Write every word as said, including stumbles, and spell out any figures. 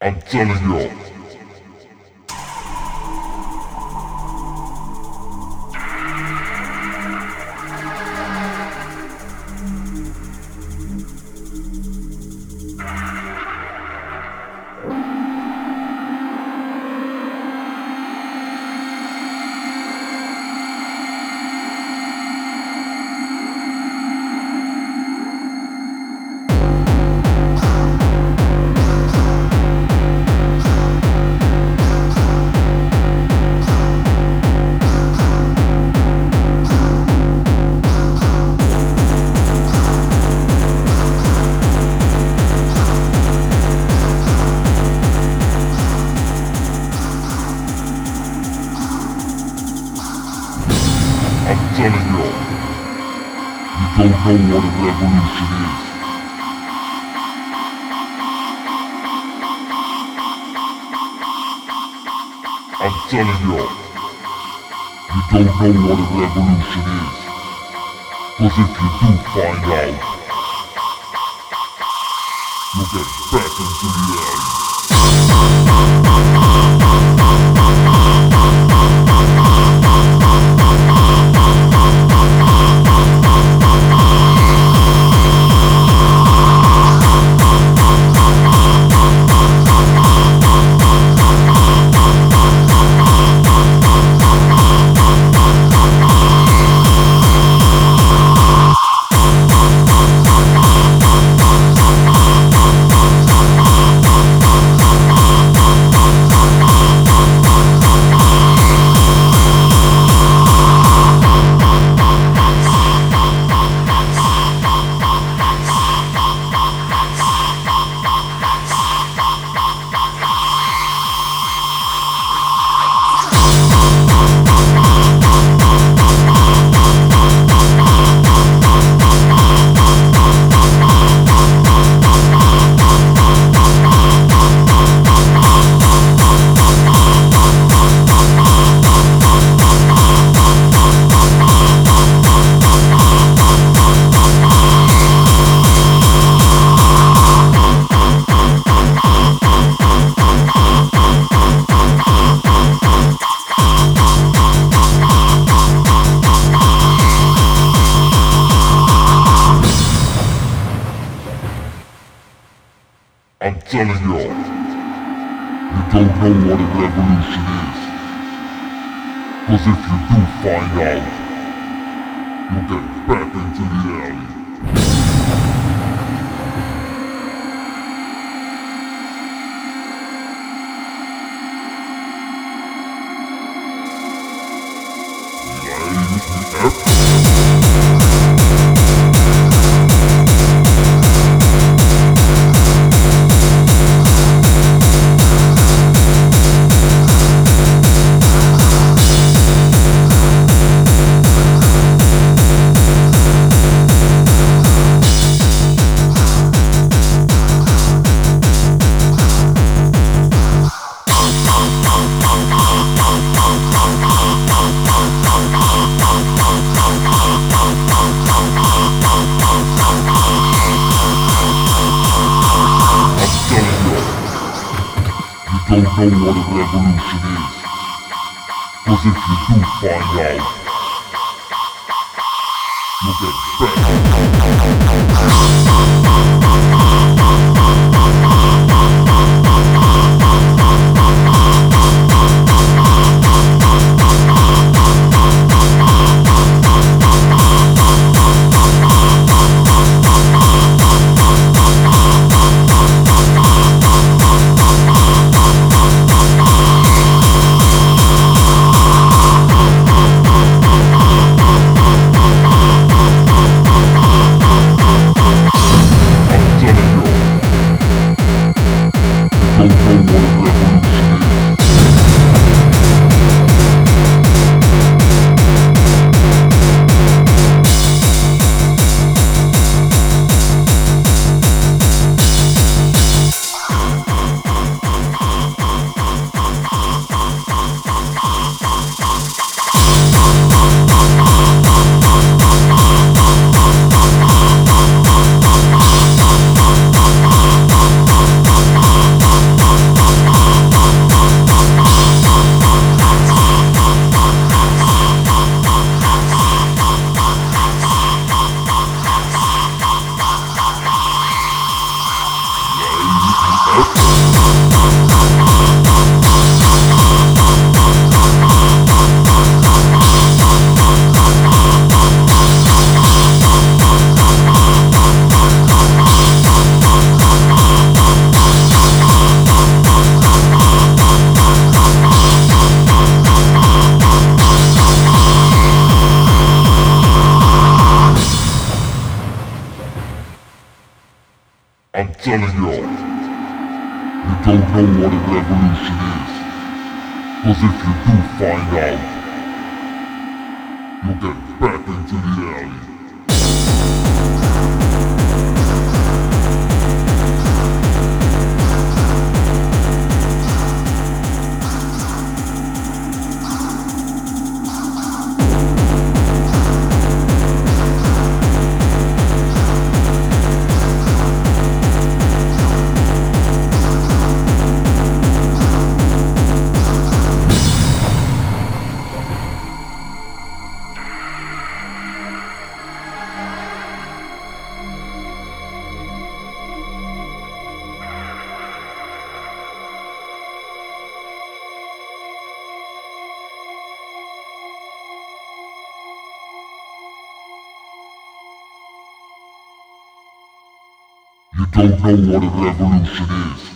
I'm telling y'all. I'm telling y'all, you don't know what a revolution is. I'm telling y'all, you don't know what a revolution is. Cause if you do find out, you'll get back into the alley. I'm telling y'all, you don't know what a revolution is. Cause if you do find out, you'll get back into the alley. Don't know what a revolution is. Cause if you do find out, you'll get I'm telling y'all, you don't know what a revolution is. Cause if you do find out, you'll get back into the alley. You don't know what a revolution is.